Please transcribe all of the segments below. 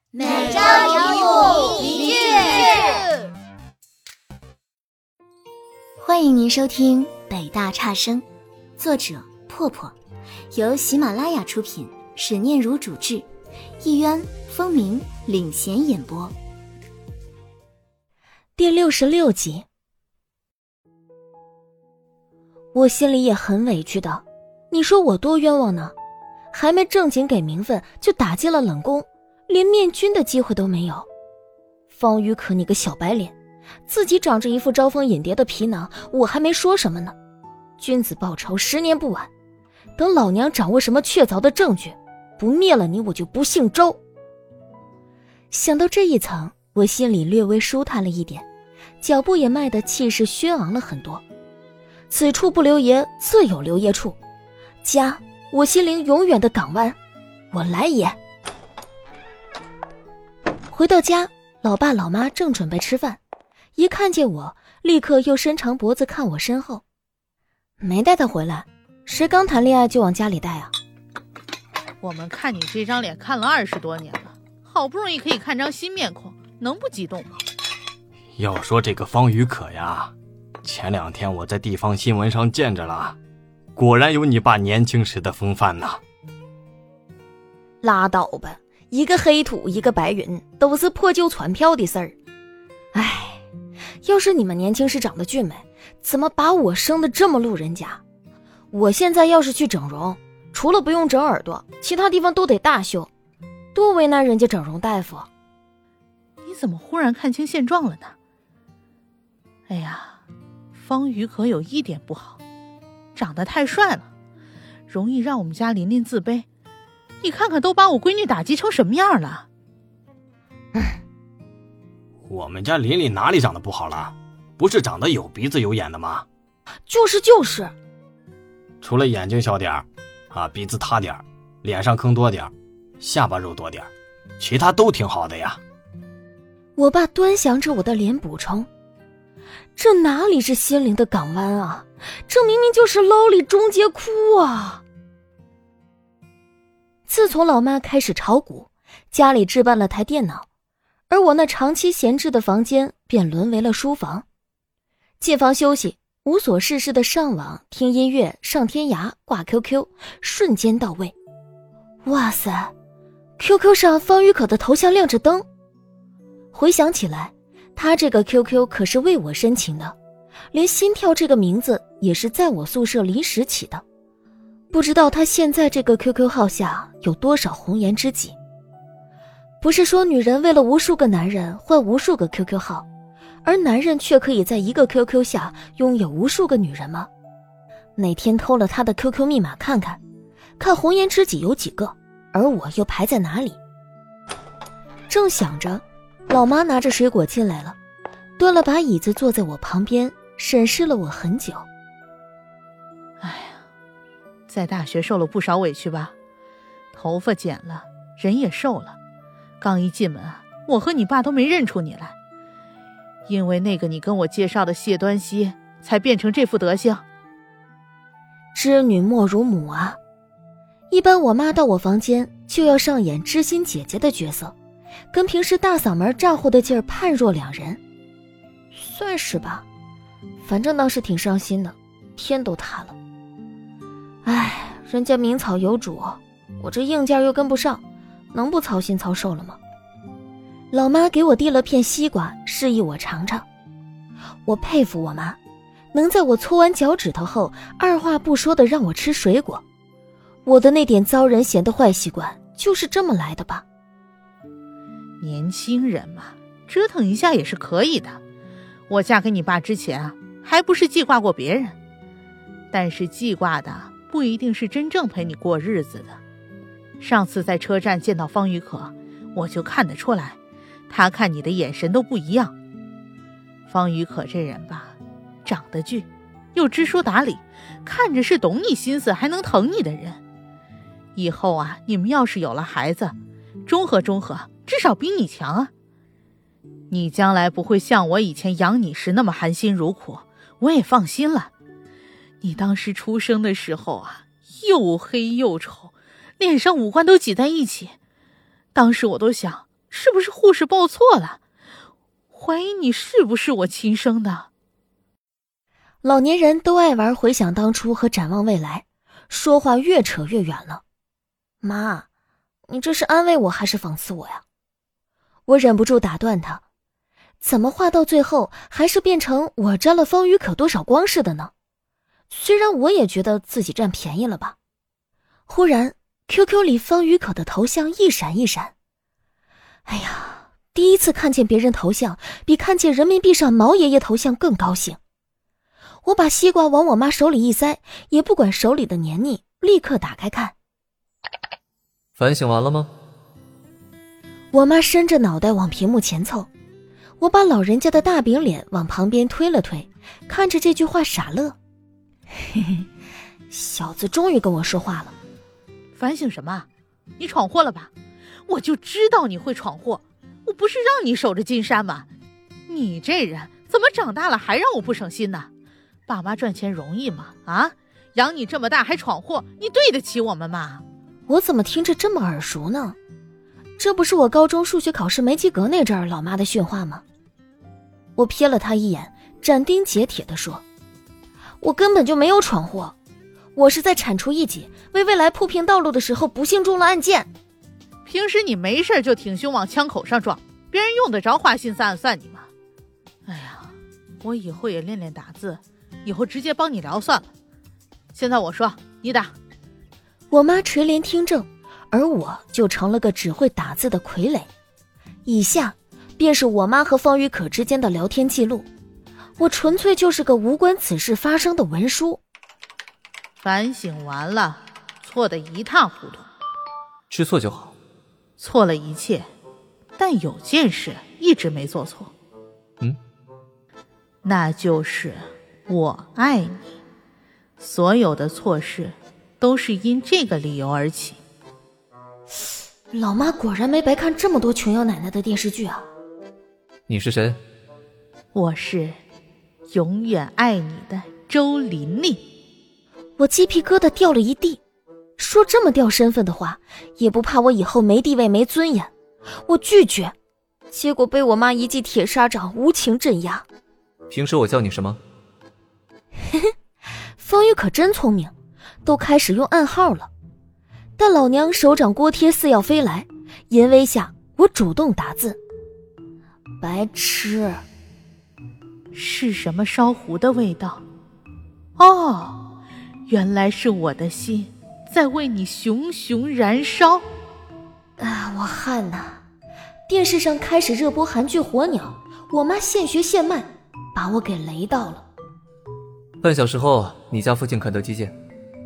每周一幕一句。 欢迎您收听北大差生，作者破破，由喜马拉雅出品，沈念如主制，一渊、风鸣领衔演播。第66集。我心里也很委屈的，你说我多冤枉呢？还没正经给名分就打进了冷宫，连面君的机会都没有。方雨可你个小白脸，自己长着一副招蜂引蝶的皮囊，我还没说什么呢。君子报仇10年不晚，等老娘掌握什么确凿的证据，不灭了你我就不姓周。想到这一层，我心里略微舒坦了一点，脚步也迈得气势轩昂了很多。此处不留爷，自有留爷处。家，我心灵永远的港湾，我来也。回到家，老爸老妈正准备吃饭，一看见我，立刻又伸长脖子看我身后。没带他回来，谁刚谈恋爱就往家里带啊？ 我们看你这张脸看了20多年了，好不容易可以看张新面孔，能不激动吗？ 要说这个方雨可呀，前2天我在地方新闻上见着了，果然有你爸年轻时的风范呐。 拉倒吧，一个黑土一个白云，都是破旧船票的事儿。唉，要是你们年轻时长得俊美，怎么把我生得这么路人甲？我现在要是去整容，除了不用整耳朵，其他地方都得大修，多为难人家整容大夫。 你怎么忽然看清现状了呢？哎呀，方雨可有一点不好，长得太帅了，容易让我们家琳琳自卑。你看看都把我闺女打击成什么样了。 我们家琳琳哪里长得不好了？不是长得有鼻子有眼的吗？ 就是， 除了眼睛小点儿鼻子塌点儿，脸上坑多点儿，下巴肉多点儿，其他都挺好的呀。 我爸端详着我的脸补充，这哪里是心灵的港湾啊，这明明就是牢里终结窟啊。自从老妈开始炒股，家里置办了台电脑，而我那长期闲置的房间便沦为了书房。进房休息，无所事事的上网听音乐，上天涯挂 QQ， 瞬间到位。哇塞， QQ 上方雨可的头像亮着灯。回想起来，他这个 QQ 可是为我申请的，连心跳这个名字也是在我宿舍临时起的。不知道他现在这个 QQ 号下有多少红颜知己。不是说女人为了无数个男人换无数个 QQ 号，而男人却可以在一个 QQ 下拥有无数个女人吗？哪天偷了他的 QQ 密码看看，看红颜知己有几个，而我又排在哪里。正想着，老妈拿着水果进来了，端了把椅子坐在我旁边，审视了我很久。 哎呀，在大学受了不少委屈吧，头发剪了，人也瘦了，刚一进门我和你爸都没认出你来，因为那个你跟我介绍的谢端熙才变成这副德行。 织女莫如母啊，一般我妈到我房间就要上演知心姐姐的角色，跟平时大嗓门咋呼的劲儿判若两人。算是吧，反正当时挺伤心的，天都塌了。唉，人家名草有主，我这硬件又跟不上，能不操心操受了吗？老妈给我递了片西瓜，示意我尝尝。我佩服我妈，能在我搓完脚趾头后二话不说的让我吃水果。我的那点遭人嫌的坏习惯就是这么来的吧。 年轻人嘛，折腾一下也是可以的。我嫁给你爸之前还不是记挂过别人，但是记挂的不一定是真正陪你过日子的。上次在车站见到方雨可，我就看得出来，他看你的眼神都不一样。方雨可这人吧，长得俊，又知书达理，看着是懂你心思还能疼你的人。以后你们要是有了孩子，中和，至少比你强啊。你将来不会像我以前养你时那么含辛茹苦，我也放心了。你当时出生的时候又黑又丑，脸上五官都挤在一起，当时我都想， 是不是护士报错了？怀疑你是不是我亲生的？ 老年人都爱玩回想当初和展望未来，说话越扯越远了。妈，你这是安慰我还是讽刺我呀？我忍不住打断他，怎么话到最后还是变成我占了方雨可多少光似的呢？虽然我也觉得自己占便宜了吧。忽然 QQ 里方雨可的头像一闪一闪。哎呀，第一次看见别人头像比看见人民币上毛爷爷头像更高兴。我把西瓜往我妈手里一塞，也不管手里的黏腻，立刻打开看。 反省完了吗？ 我妈伸着脑袋往屏幕前凑，我把老人家的大饼脸往旁边推了推，看着这句话傻乐。嘿嘿，小子终于跟我说话了。 反省什么？你闯祸了吧？我就知道你会闯祸，我不是让你守着金山吗？你这人怎么长大了还让我不省心呢？爸妈赚钱容易吗？啊，养你这么大还闯祸，你对得起我们吗？ 我怎么听着这么耳熟呢？这不是我高中数学考试没及格那阵儿老妈的训话吗？我瞥了她一眼，斩钉截铁地说，我根本就没有闯祸，我是在铲除异己，为未来铺平道路的时候不幸中了暗箭。 平时你没事就挺胸往枪口上撞，别人用得着花心思算你吗？哎呀，我以后也练练打字，以后直接帮你聊算了。现在我说你打。 我妈垂帘听政，而我就成了个只会打字的傀儡。以下便是我妈和方雨可之间的聊天记录，我纯粹就是个无关此事发生的文书。 反省完了，错得一塌糊涂。 知错就好。 错了一切，但有件事一直没做错。那就是我爱你。所有的错事都是因这个理由而起。 老妈果然没白看这么多琼瑶奶奶的电视剧啊。 你是谁？ 我是永远爱你的周琳琳。 我鸡皮疙瘩掉了一地，说这么掉身份的话，也不怕我以后没地位没尊严。我拒绝，结果被我妈一记铁砂掌无情镇压。 平时我叫你什么？ 嘿嘿，方宇可真聪明，都开始用暗号了。但老娘手掌锅贴似要飞来，淫威下我主动打字。白痴。 是什么烧糊的味道？哦，原来是我的心在为你熊熊燃烧。 我汗呐。电视上开始热播韩剧《火鸟》，我妈现学现卖，把我给雷到了。 半小时后你家附近肯德基见。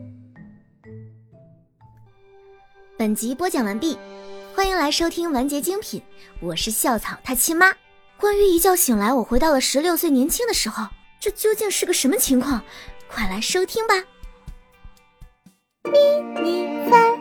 本集播讲完毕，欢迎来收听完结精品，我是校草他亲妈。关于一觉醒来我回到了16岁年轻的时候，这究竟是个什么情况？快来收听吧。迷你番